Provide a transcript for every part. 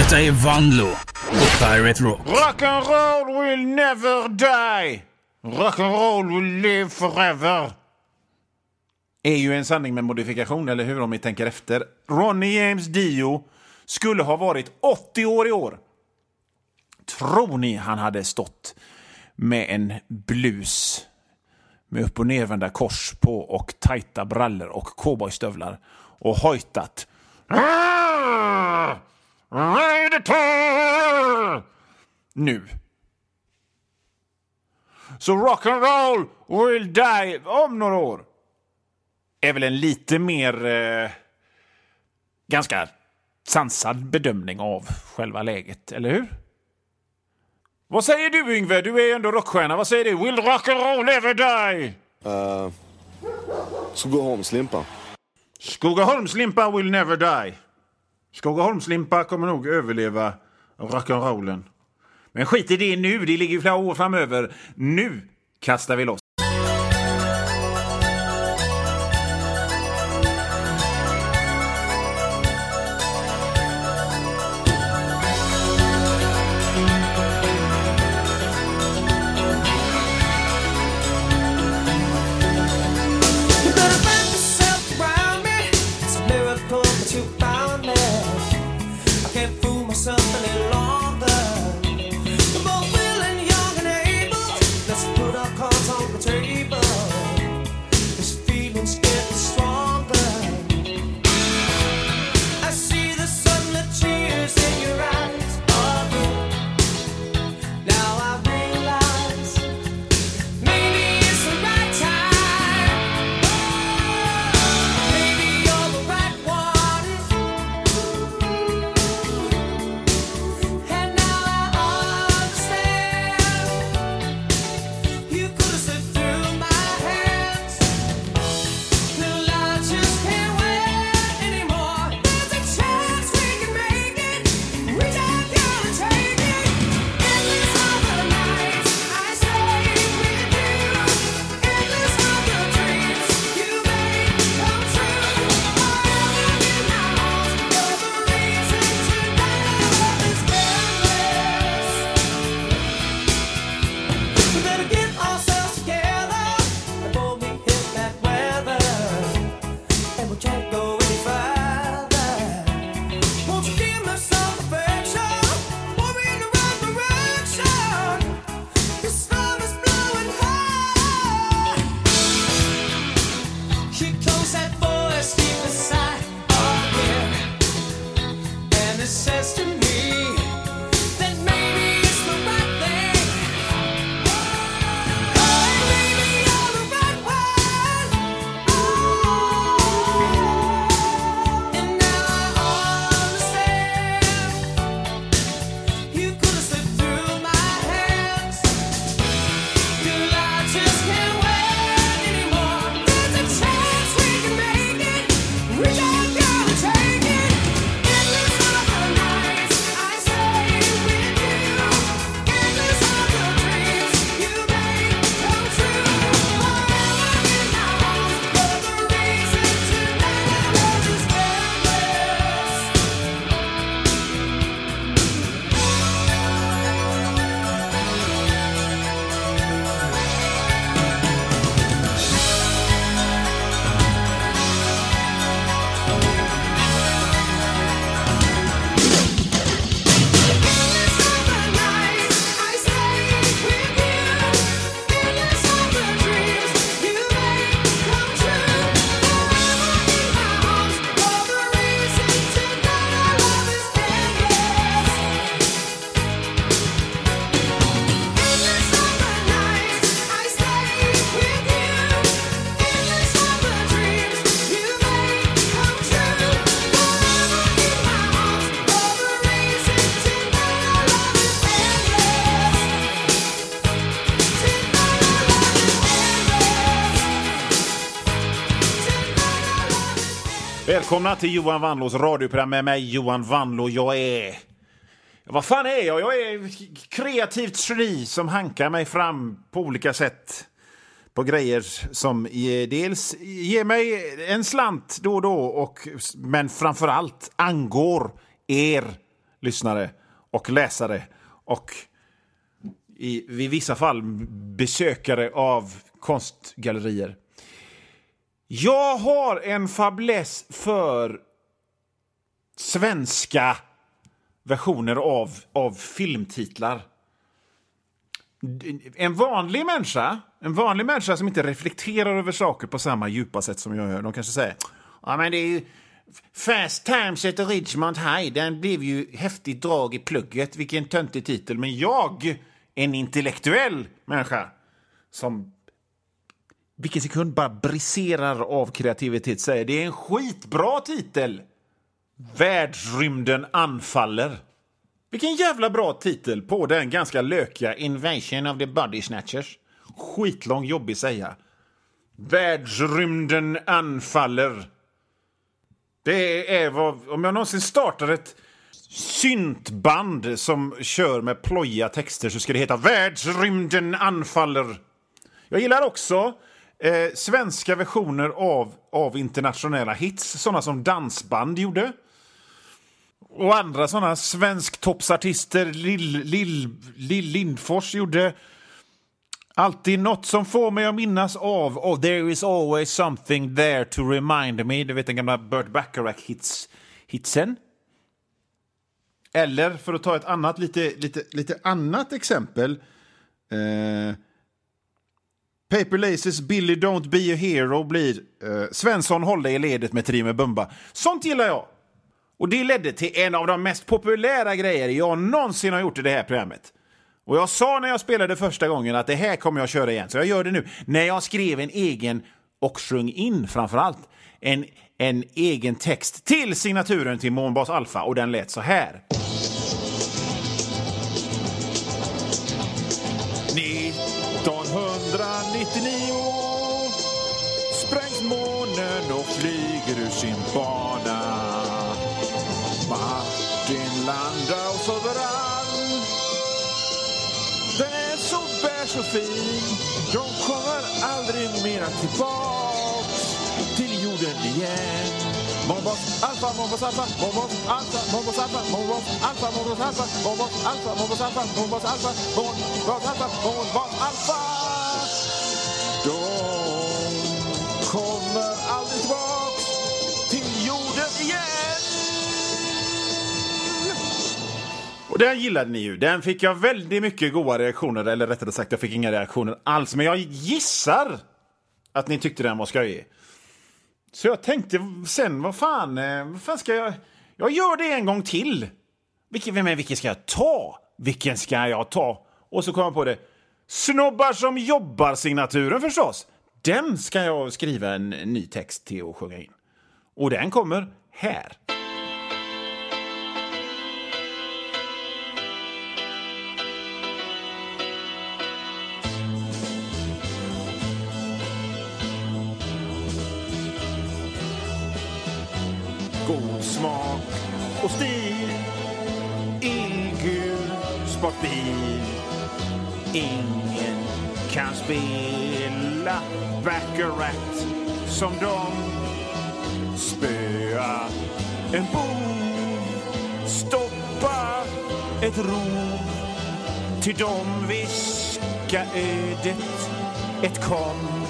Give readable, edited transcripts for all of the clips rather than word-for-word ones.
Detta är Vanlo på Pirate Rock. Rock'n'roll will never die. Rock'n'roll will live forever. Är ju en sanning med modifikation, eller hur, om ni tänker efter. Ronnie James Dio skulle ha varit 80 år i år. Tror ni han hade stått med en blus med upp- och nervända kors på och tajta brallor och cowboystövlar och hojtat nu? Så rock'n'roll will die om några år är väl en lite mer ganska sansad bedömning av själva läget, eller hur? Vad säger du, Yngve? Du är ju ändå rockstjärna. Vad säger du? Will rock'n'roll ever die? Skogaholmslimpa. Skogaholmslimpa will never die. Skogaholmslimpa kommer nog överleva rock'n'rollen. Men skit i det nu. Det ligger ju flera år framöver. Nu kastar vi loss. Välkomna till Johan Vanlås radioprogram med mig, Johan Vanlå. Jag är... Vad fan är jag? Jag är kreativt geni som hankar mig fram på olika sätt på grejer som dels ger mig en slant då och då, men framförallt angår er lyssnare och läsare och i vissa fall besökare av konstgallerier. Jag har en fäbless för svenska versioner av filmtitlar. En vanlig människa som inte reflekterar över saker på samma djupa sätt som jag gör, de kanske säger, ja men det är ju Fast Times at Ridgemont High, den blev ju häftigt drag i plugget, vilken töntig titel. Men jag, en intellektuell människa som vilken sekund bara briserar av kreativitet, säger det är en skitbra titel. Världsrymden anfaller. Vilken jävla bra titel på den ganska lökiga Invasion of the Body Snatchers. Skitlång, jobbig säga. Världsrymden anfaller. Det är vad, om jag någonsin startar ett syntband som kör med plojiga texter så ska det heta Världsrymden anfaller. Jag gillar också svenska versioner av internationella hits, sådana som dansband gjorde. Och andra sådana svensktoppsartister, Lill Lindfors gjorde. Alltid något som får mig att minnas av Oh, there is always something there to remind me. Du vet den gamla Burt Bacharach-hitsen. Eller, för att ta ett annat, lite annat exempel. Paper Laces Billy Don't Be a Hero blir Svensson håller i ledet med Trime Bumba. Sånt gillar jag. Och det ledde till en av de mest populära grejer jag någonsin har gjort i det här programmet. Och jag sa när jag spelade första gången att det här kommer jag köra igen. Så jag gör det nu. När jag skrev en egen och sjöng in framförallt en egen text till signaturen till Månbas Alfa. Och den lät så här. 1999 sprängs månen och flyger ur sin bana. Martin Landau överallt. Den är så bärs och fin. De kommer aldrig mera tillbaks till jorden igen. Månbas Alfa, Månbas Alfa, Månbas Alfa, Månbas Alfa, Månbas Alfa, Månbas Alfa, Månbas Alfa, Månbas Alfa, Månbas Alfa, Månbas Alfa, Månbas Alfa. De kommer aldrig tillbaks till jorden igen. Och den gillade ni ju. Den fick jag väldigt mycket goda reaktioner. Eller rättare sagt, jag fick inga reaktioner alls. Men jag gissar att ni tyckte den var skojig. Så jag tänkte sen, vad fan ska jag... Jag gör det en gång till. Vilken ska jag ta? Vilken ska jag ta? Och så kom jag på det. Snobbar som jobbar signaturen förstås. Den ska jag skriva en ny text till och sjunga in. Och den kommer här. God smak och stil. Illgul sportbil. Ingen kan spela Baccarat som de. Spöa en bov. Stoppa ett rov. Till dem viska ödet ett kom.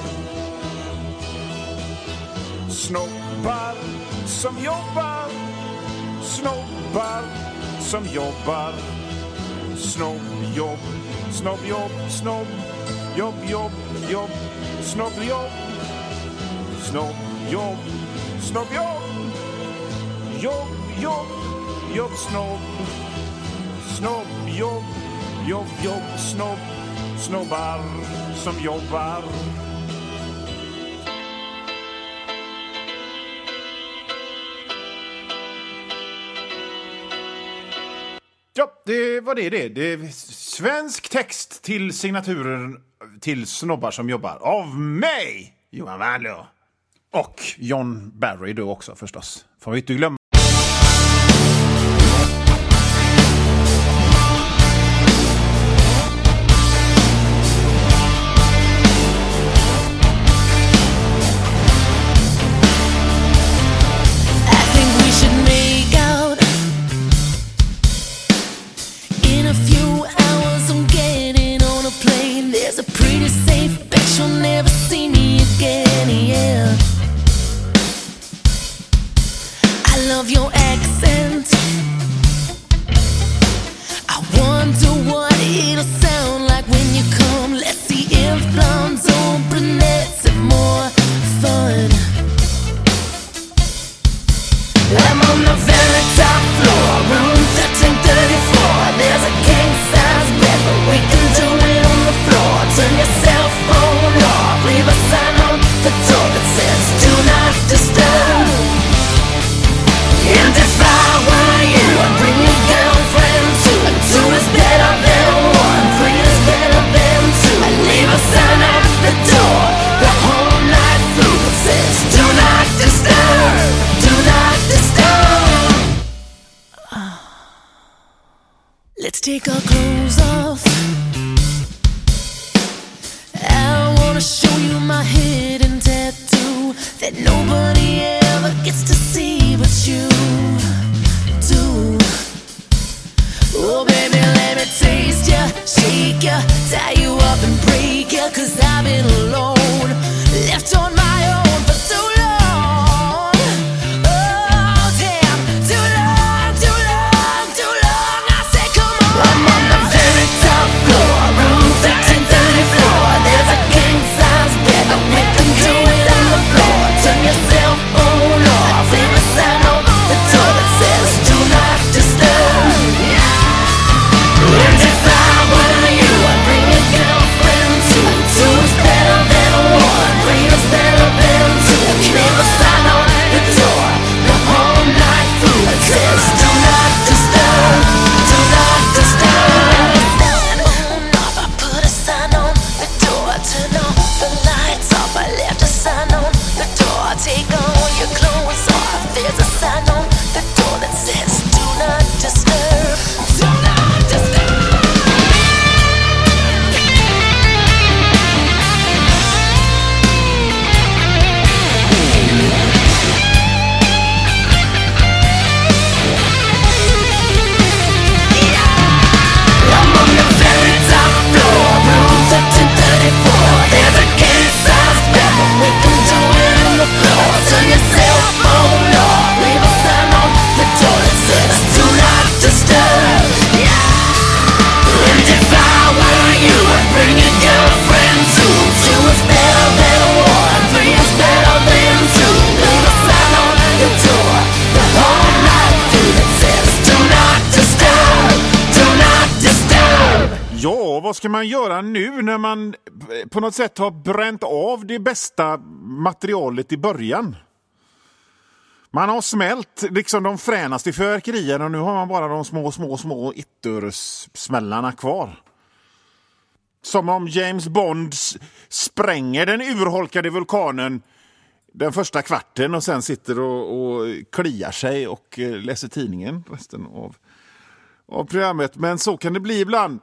Snobbar som jobbar. Snobbar som jobbar. Snobbjobb. Snobbjobb, snobb. Jobb, jobb, jobb. Snobbjobb. Snobbjobb. Snobbjobb. Jobb, jobb. Jobb, snobb. Snobbjobb. Jobb, jobb, snobb. Snobbar som jobbar. Ja, det var det. Det är svensk text till signaturen till snobbar som jobbar. Av mig, Johan Wernlöw. Och John Barry då också förstås. Får vi inte glömma. Let's take our clothes off. I wanna show you my hidden tattoo that nobody ever gets to see but you do. Oh baby, let me taste ya, shake ya, tie you up and break ya, 'cause I've been alone, left on my own for too long. Oh damn, too long, too long, too long. I say come on. I'm on the very top floor, room 1334. There's a king size bed, but we can do it on the floor. Turn your cell phone off, leave a sign on the door that says do not disturb. And if I were you, I'd bring a girlfriend too. Two is better than one, three is better than two. Leave a sign on the door the whole night through that says do not disturb, do not disturb. Phone off, I put a sign on the door. Turn off the lights off, I left a sign on the door. Take all your clothes off, there's a sign on the door that says do not disturb, do not disturb. I'm on the very top floor, room 1334. There's a king-size bed, but we can do it on the floor. Turn your cell phone off, leave a sign on the door that says do not disturb. And if I were you, I'd bring a girlfriend too. Two is better than one, three is better than two. Leave a sign on the door the whole night through that says do not disturb, do not disturb. Ja, vad ska man göra nu när man på något sätt har bränt av det bästa materialet i början? Man har smält liksom de fränaste fyrverkerierna och nu har man bara de små ittöres-smällarna kvar. Som om James Bond spränger den urholkade vulkanen den första kvarten och sen sitter och kliar sig och läser tidningen resten av programmet. Men så kan det bli ibland.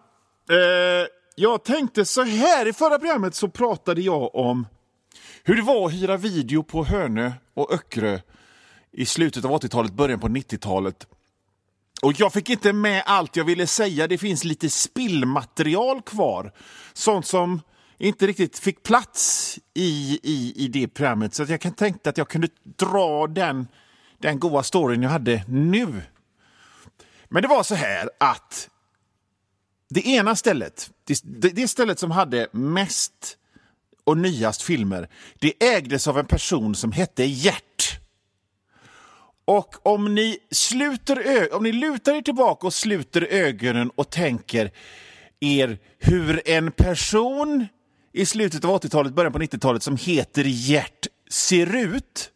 Jag tänkte så här, i förra programmet så pratade jag om hur det var att hyra video på Hönö och Öckerö i slutet av 80-talet, början på 90-talet. Och jag fick inte med allt jag ville säga. Det finns lite spillmaterial kvar. Sånt som inte riktigt fick plats i det programmet. Så att jag kan tänka att jag kunde dra den goda storyn jag hade nu. Men det var så här att det ena stället, det stället som hade mest och nyast filmer, det ägdes av en person som hette Gert. Och om ni lutar er tillbaka och sluter ögonen och tänker er hur en person i slutet av 80-talet, början på 90-talet som heter Gert ser ut,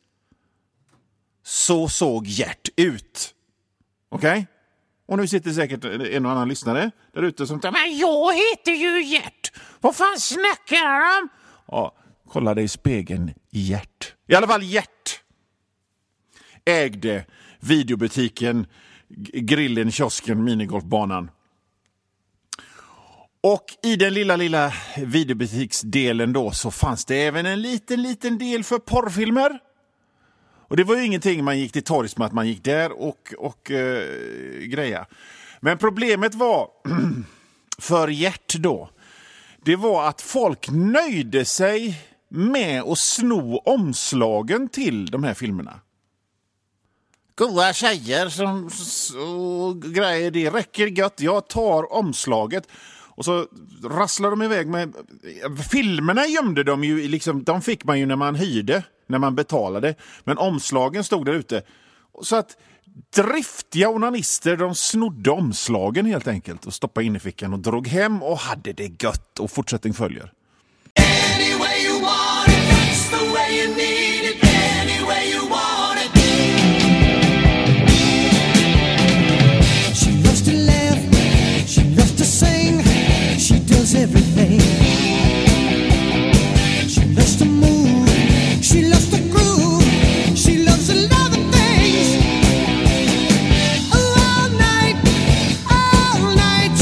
så såg Gert ut. Okej? Och nu sitter säkert en och annan lyssnare där ute som tänker, men jag heter ju Gert. Vad fan snackar de? Ja, kolla dig i spegeln, Gert. I alla fall Gert ägde videobutiken, grillen, kiosken, minigolfbanan. Och i den lilla videobutiksdelen då så fanns det även en liten del för porrfilmer. Och det var ju ingenting man gick till torgs med att man gick där och greja. Men problemet var för Gert då, det var att folk nöjde sig med att sno omslagen till de här filmerna. Goda tjejer som grejer, det räcker gött. Jag tar omslaget. Och så rasslar de iväg med... Filmerna gömde de ju, liksom, de fick man ju när man hyrde, när man betalade. Men omslagen stod där ute. Så att driftiga onanister, de snodde omslagen helt enkelt och stoppade in i fickan och drog hem och hade det gött. Och fortsättning följer. Any way you want it, that's the way you need it. Any way you want it. She loves to laugh, she loves to sing, she does everything. She loves to move, she loves to groove, she loves a lot of things. All night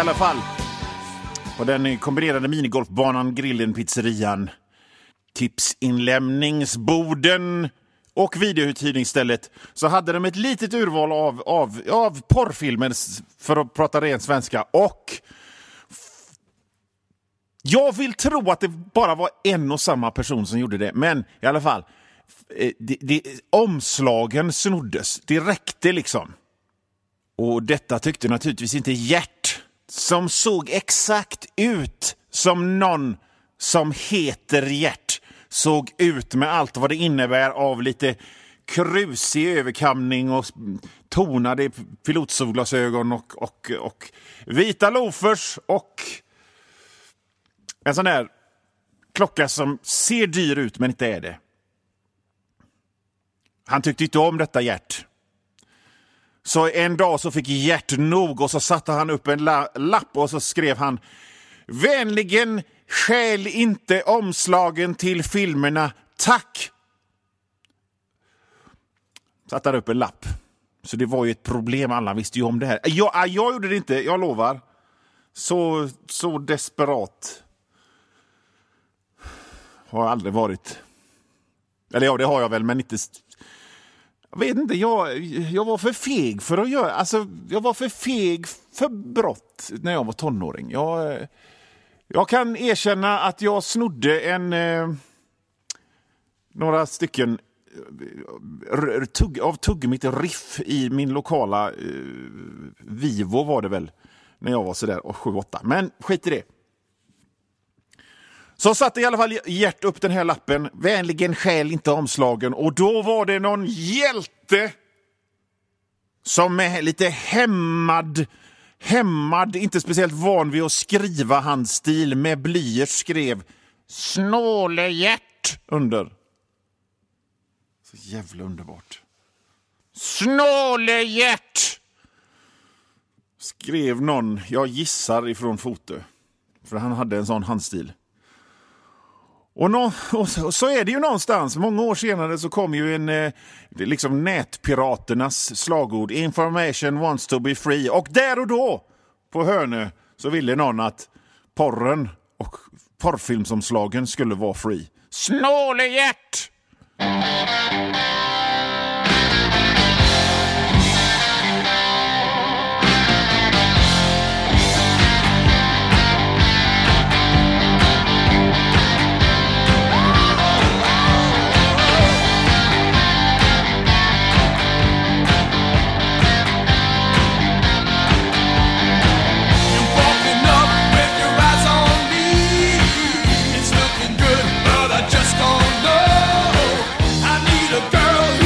alla fall. På den kombinerade minigolfbanan, grillen, pizzerian, tipsinlämningsborden och videouthyrningsstället så hade de ett litet urval av porrfilmer, för att prata rent svenska. Och jag vill tro att det bara var en och samma person som gjorde det. Men i alla fall, omslagen snoddes. Det räckte liksom. Och detta tyckte naturligtvis inte Gert, som såg exakt ut som någon som heter Gert såg ut, med allt vad det innebär av lite krusig överkamning och tonade pilotsolglasögon och vita loafers och en sån där klocka som ser dyr ut men inte är det. Han tyckte inte om detta Gert. Så en dag så fick Gert nog och så satte han upp en lapp och så skrev han: vänligen stjäl inte omslagen till filmerna, tack. Satte han upp en lapp. Så det var ju ett problem, alla visste ju om det här. Jag gjorde det inte, jag lovar. Så desperat har jag aldrig varit. Eller ja, det har jag väl, men inte... Jag vet inte, jag var för feg för att göra... Alltså, jag var för feg för brott när jag var tonåring. Jag kan erkänna att jag snodde några stycken av tuggmitt riff i min lokala Vivo var det väl när jag var sådär 7-8. Men skit i det. Så satte i alla fall Gert upp den här lappen. Vänligen stjäl inte omslagen. Och då var det någon hjälte som med lite hämmad, inte speciellt van vid att skriva handstil, med blyert skrev Snåle-Gert under. Så jävla underbart. Snåle-Gert! Skrev någon, jag gissar ifrån Foto. För han hade en sån handstil. Och så är det ju någonstans. Många år senare så kom ju liksom nätpiraternas slagord. Information wants to be free. Och där och då, på Hönö, så ville någon att porren och porrfilmsomslagen skulle vara free. Snåle-Gert! Girl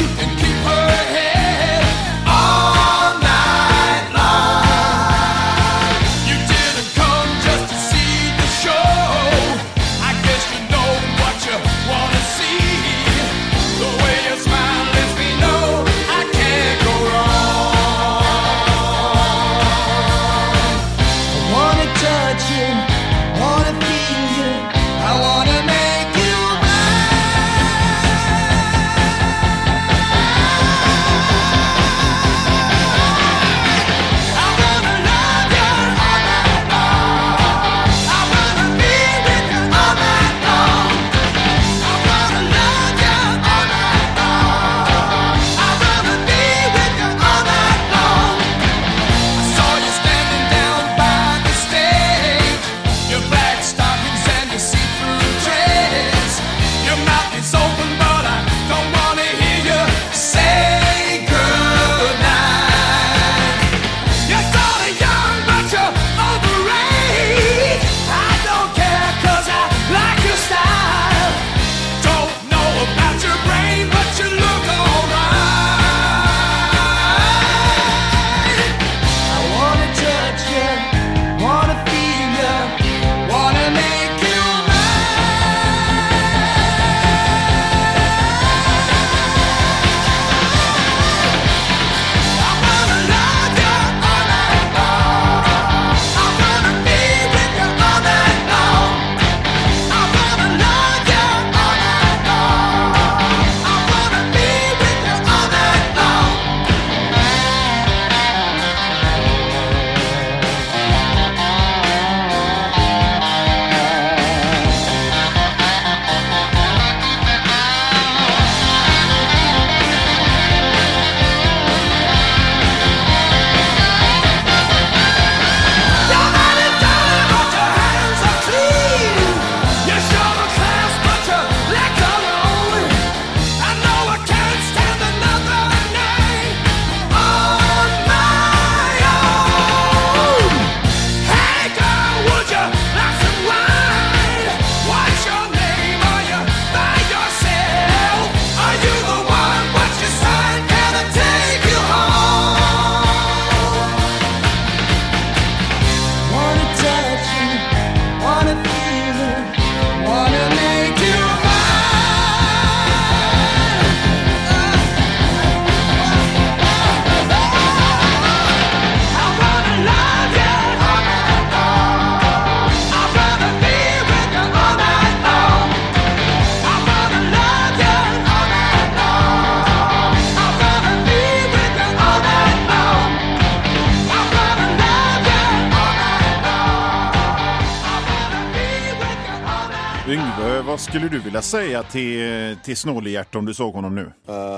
Yngve, vad skulle du vilja säga till Snålehjärt om du såg honom nu?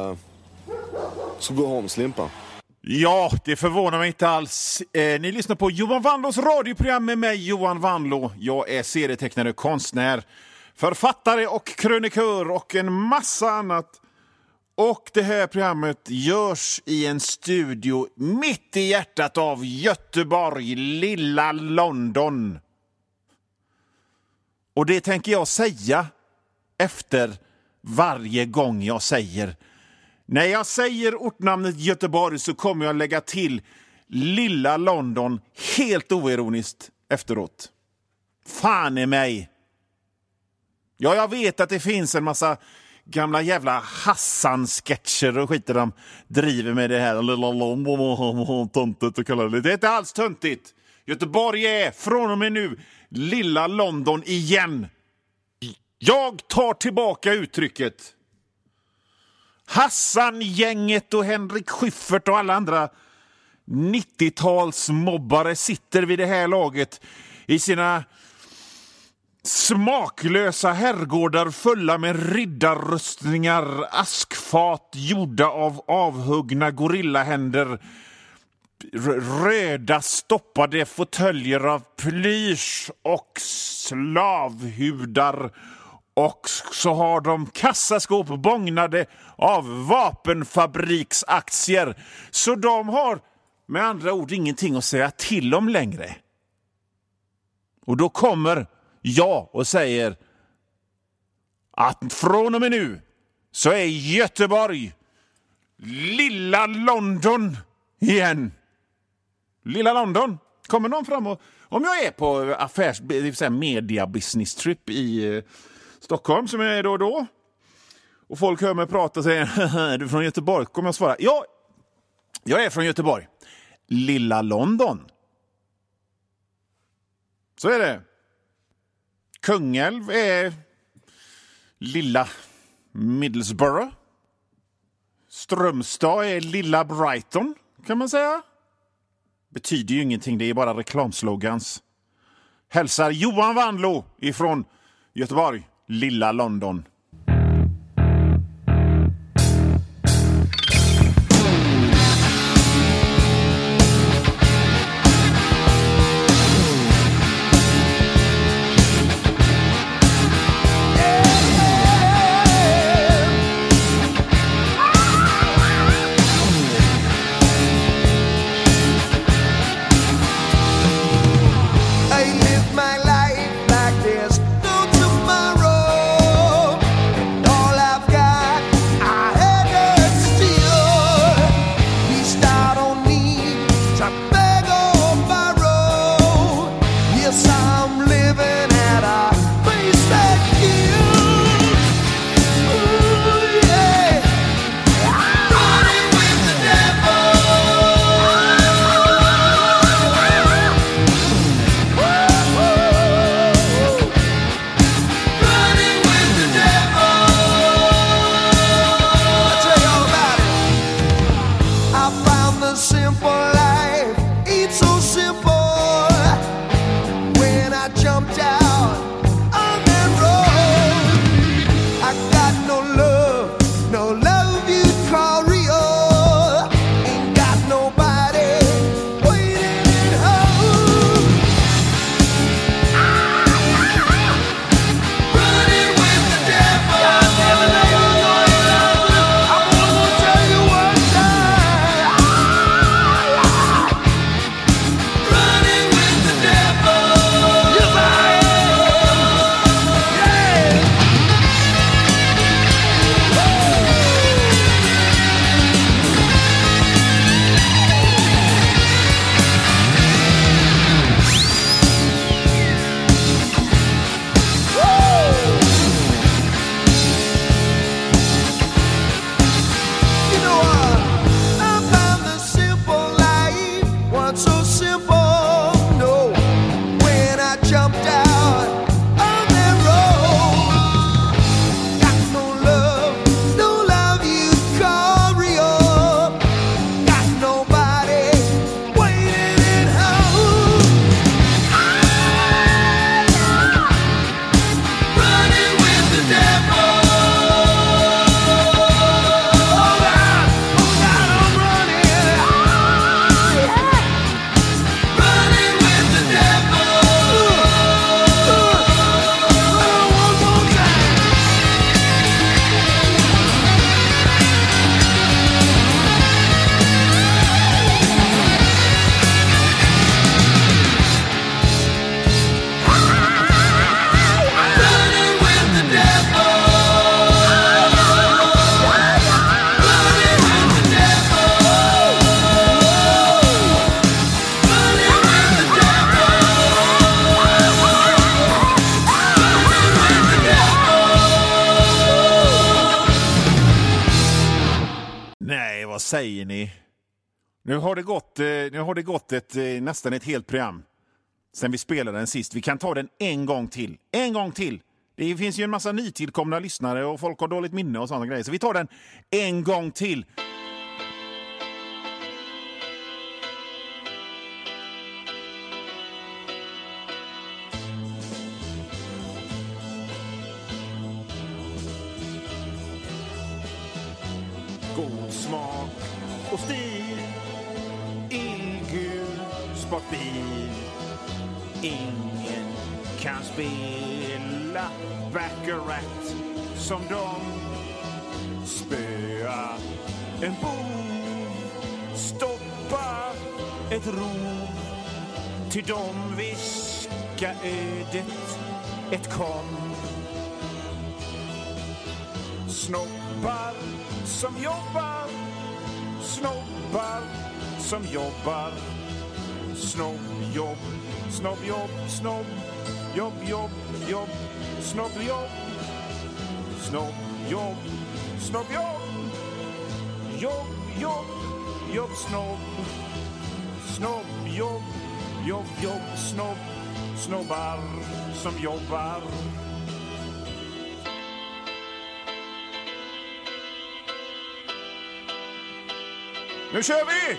Så gå hem, Slimpa. Ja, det förvånar mig inte alls. Ni lyssnar på Johan Wanlås radioprogram med mig, Johan Wanlå. Jag är serietecknare, konstnär, författare och krönikör och en massa annat. Och det här programmet görs i en studio mitt i hjärtat av Göteborg, lilla London. Och det tänker jag säga efter varje gång jag säger. När jag säger ortnamnet Göteborg så kommer jag lägga till lilla London helt oironiskt efteråt. Fan i mig. Ja, jag vet att det finns en massa gamla jävla Hassan-sketcher och skiter de driver med det här. Lilla London, töntigt och kallar det. Det är inte alls töntigt. Göteborg är från och med nu lilla London igen. Jag tar tillbaka uttrycket. Hassan-gänget och Henrik Schyffert och alla andra 90-talsmobbare sitter vid det här laget i sina smaklösa herrgårdar fulla med riddarrustningar, askfat gjorda av avhuggna gorillahänder, röda stoppade fåtöljer av plysch och slavhudar, och så har de kassaskåp bångnade av vapenfabriksaktier. Så de har med andra ord ingenting att säga till om längre. Och då kommer jag och säger att från och med nu så är Göteborg lilla London igen. Lilla London. Kommer någon fram och om jag är på media business trip i Stockholm som jag är då och då och folk hör mig prata och säger är du från Göteborg? Kommer jag svara ja, jag är från Göteborg. Lilla London. Så är det. Kungälv är lilla Middlesbrough. Strömstad är lilla Brighton, kan man säga. Betyder ju ingenting, det är bara reklamslogans. Hälsar Johan Wanlå ifrån Göteborg, lilla London. I live my life like there's no tomorrow. säger ni? Nu har det gått nästan ett helt program sen vi spelade den sist. Vi kan ta den en gång till. En gång till. Det finns ju en massa nytillkomna lyssnare och folk har dåligt minne och sådana grejer. Så vi tar den en gång till. God smak och stil, illgul sportbil. Ingen kan spela baccarat som de. Spöa en bov, stoppa ett rov. Till dem viska ödet ett kom. Snobbar som jobbar, snobbar som jobbar. Snobbjobb, snobbjobb, snobb, jobb, jobb, jobb, snobbjobb. Snobbjobb, snobbjobb, jobb, jobb, jobb, snobb. Snobbjobb, jobb, jobb, snobb, snobbar som jobbar. Nu kör vi!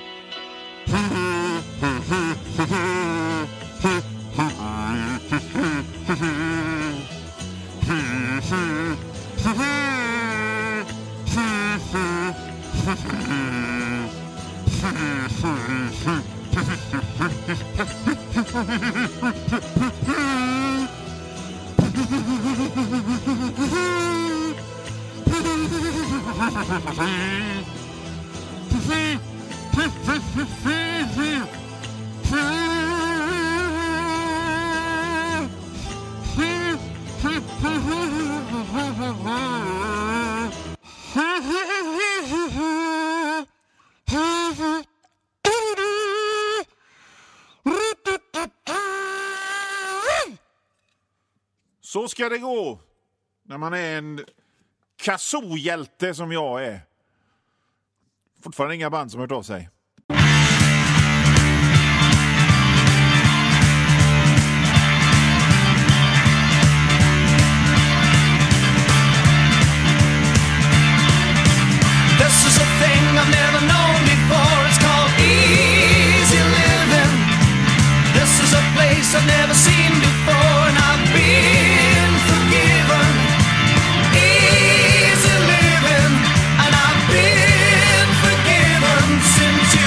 Så ska det gå när man är en kazoo-hjälte som jag är. Fortfarande inga band som hört av sig. This is a thing I've never known before. It's called easy living. This is a place I've never seen before, and I've been forgiven. Easy living, and I've been forgiven since you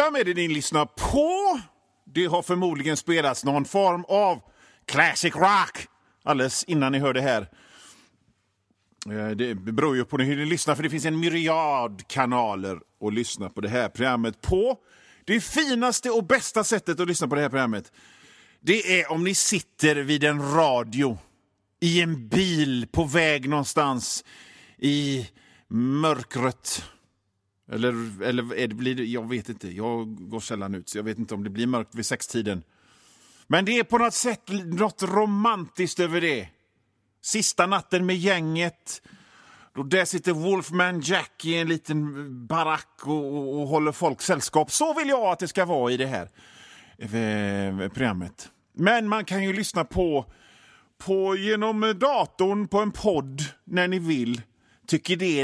Vem är det ni lyssnar på? Det har förmodligen spelats någon form av classic rock alldeles innan ni hör det här. Det beror ju på hur ni lyssnar, för det finns en myriad kanaler att lyssna på det här programmet på. Det finaste och bästa sättet att lyssna på det här programmet, det är om ni sitter vid en radio i en bil på väg någonstans i mörkret. Eller blir det, jag vet inte. Jag går sällan ut, så jag vet inte om det blir mörkt vid 6-tiden. Men det är på något sätt något romantiskt över det. Sista natten med gänget. Då där sitter Wolfman Jack i en liten barack och håller folk sällskap. Så vill jag att det ska vara i det här programmet. Men man kan ju lyssna på genom datorn på en podd när ni vill. Tycker det är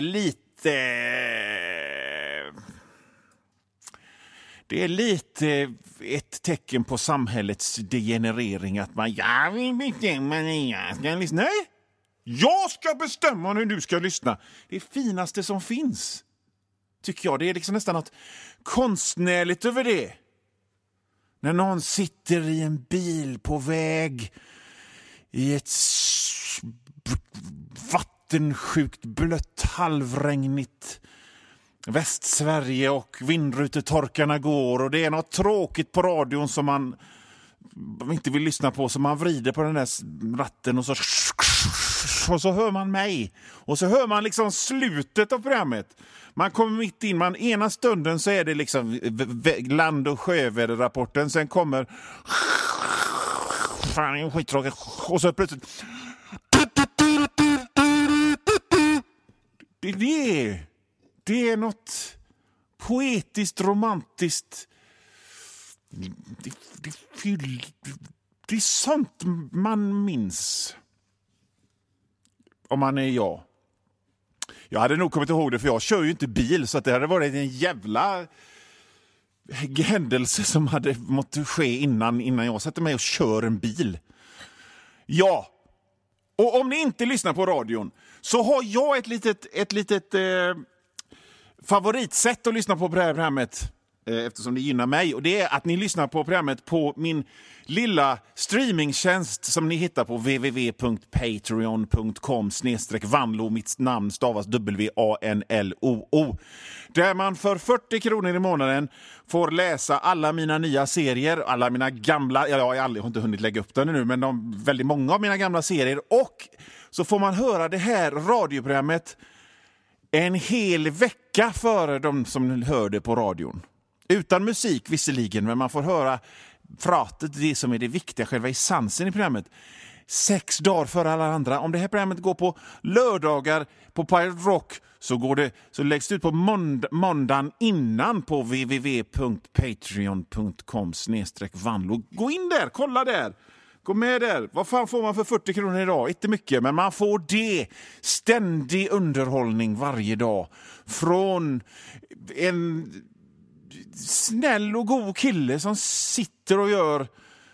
lite ett tecken på samhällets degenerering att man ska lyssna. Nej, jag ska bestämma hur du ska lyssna. Det finaste som finns, tycker jag. Det är liksom nästan något konstnärligt över det. När någon sitter i en bil på väg i ett vattensjukt, blött, halvregnigt Västsverige och vindrutetorkarna går och det är något tråkigt på radion som man inte vill lyssna på, så man vrider på den där ratten och så hör man mig och så hör man liksom slutet av programmet. Man kommer mitt in, ena stunden så är det liksom land- och sjöväderrapporten, sen kommer fan skittråkigt och så plötsligt det är något poetiskt, romantiskt. Det är sånt man minns. Om man är jag. Jag hade nog kommit ihåg det, för jag kör ju inte bil, så att det hade varit en jävla händelse som hade måste ske innan jag sätter mig och kör en bil. Ja. Och om ni inte lyssnar på radion så har jag ett litet favoritsätt att lyssna på det här programmet, eftersom det gynnar mig, och det är att ni lyssnar på programmet på min lilla streamingtjänst som ni hittar på www.patreon.com/Vanlo. Mitt namn stavas WANLOO. Där man för 40 kronor i månaden får läsa alla mina nya serier, alla mina gamla, jag har inte hunnit lägga upp den nu, men väldigt många av mina gamla serier, och så får man höra det här radioprogrammet en hel vecka före de som hör det på radion. Utan musik visserligen, men man får höra pratet, det som är det viktiga, själva essensen i programmet. 6 dagar före alla andra. Om det här programmet går på lördagar på Pirate Rock så läggs det ut på måndagen innan på www.patreon.com/Vanlo. Gå in där, kolla där. Gå med där. Vad fan får man för 40 kronor idag? Inte mycket, men man får det. Ständig underhållning varje dag. Från en snäll och god kille som sitter och gör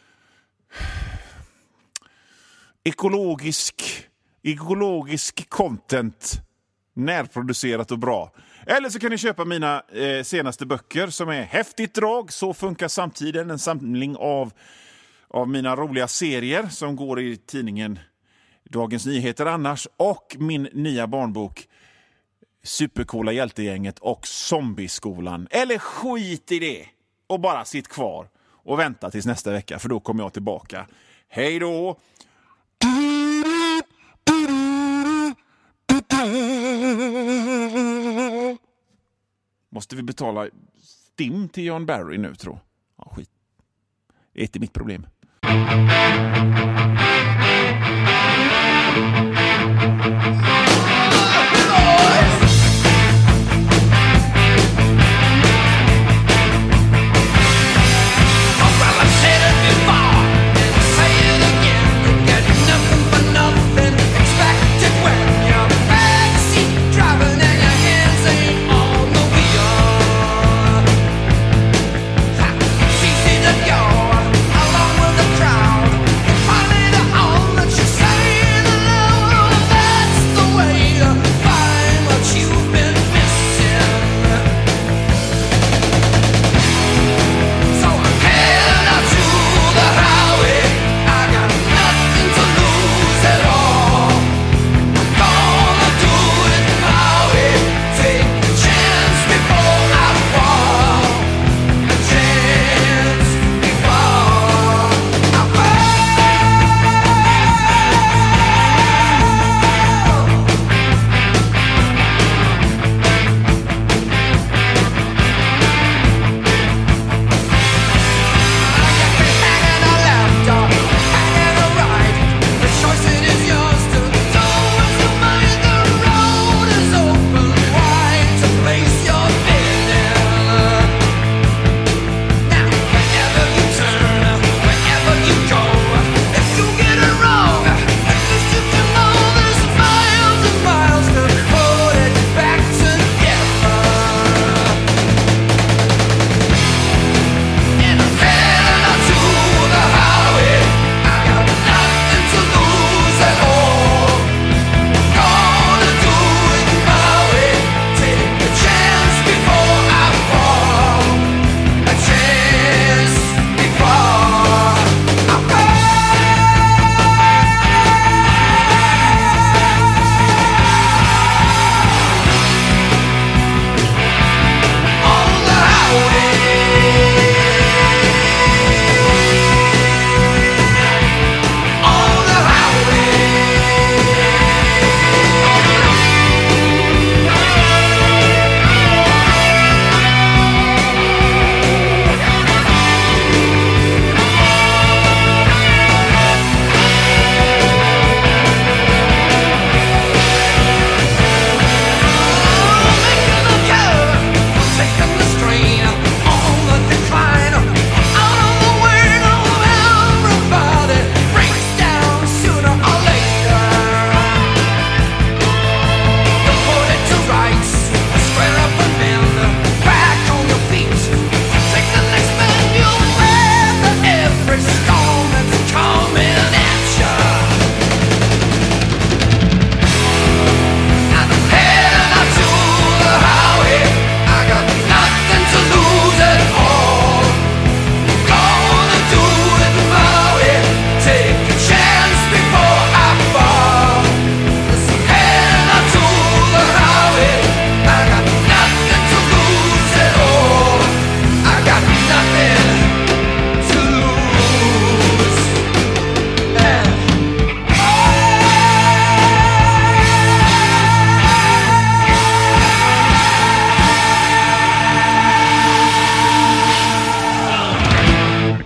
ekologisk content, närproducerat och bra. Eller så kan ni köpa mina senaste böcker som är Häftigt drag, Så funkar samtiden, en samling av mina roliga serier som går i tidningen Dagens Nyheter annars, och min nya barnbok Supercoola hjältegänget och Zombieskolan. Eller skit i det och bara sitt kvar och vänta tills nästa vecka, för då kommer jag tillbaka. Hej då! Måste vi betala stim till John Barry nu, tror jag? Ja, skit. Det är inte mitt problem.